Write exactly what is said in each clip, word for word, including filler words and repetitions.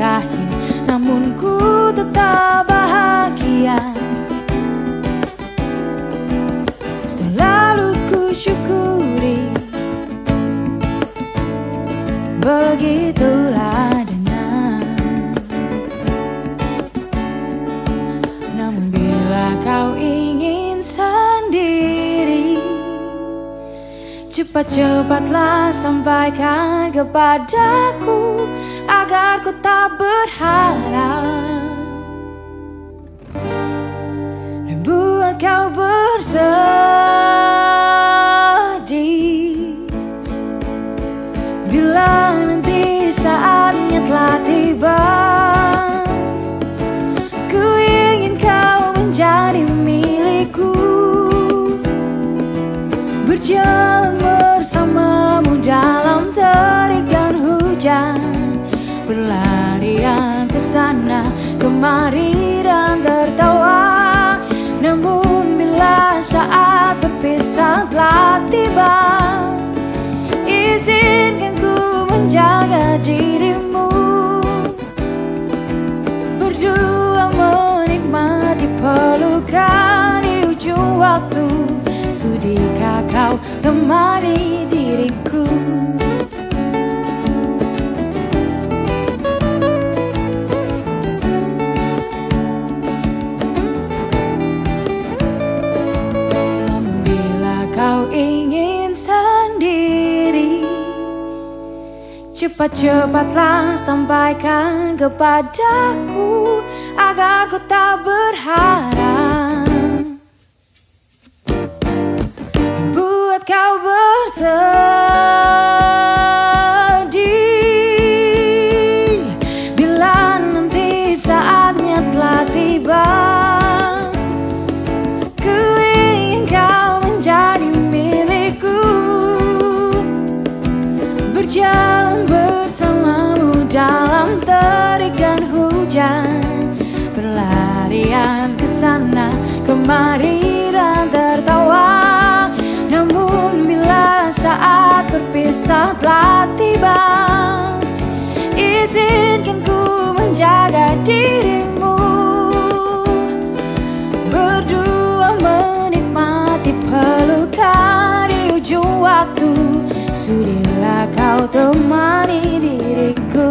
berakhir, namun ku tetap bahagia. Selalu ku syukuri, begitulah adanya. Namun bila kau ingin sendiri, cepat-cepatlah sampaikan kepadaku agar ku tak berharap dan buat kau bersedih. Bila nanti saatnya telah tiba, ku ingin kau menjadi milikku, berjalan bersamamu dalam terik dan hujan, berlarian ke sana kemari dan tertawa. Namun bila saat berpisah telah tiba, izinkan ku menjaga dirimu, berdua menikmati pelukan di ujung waktu. Sudikah kau temani diriku? Namun bila kau ingin sendiri, cepat-cepatlah sampaikan kepadaku agar ku tak berharap buat kau bersedih. Bila nanti saatnya telah tiba, ku ingin kau menjadi milikku, berjalan bersamamu dalam terik dan hujan, berlarian ke sana kemari dan tertawa. Namun bila saat berpisah telah tiba, izinkan ku menjaga dirimu, berdua menikmati pelukan di ujung waktu. Sudilah kau temani diriku,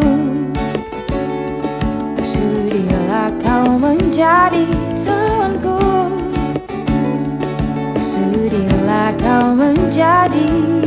sudilah kau menjadi temanku, sudilah kau menjadi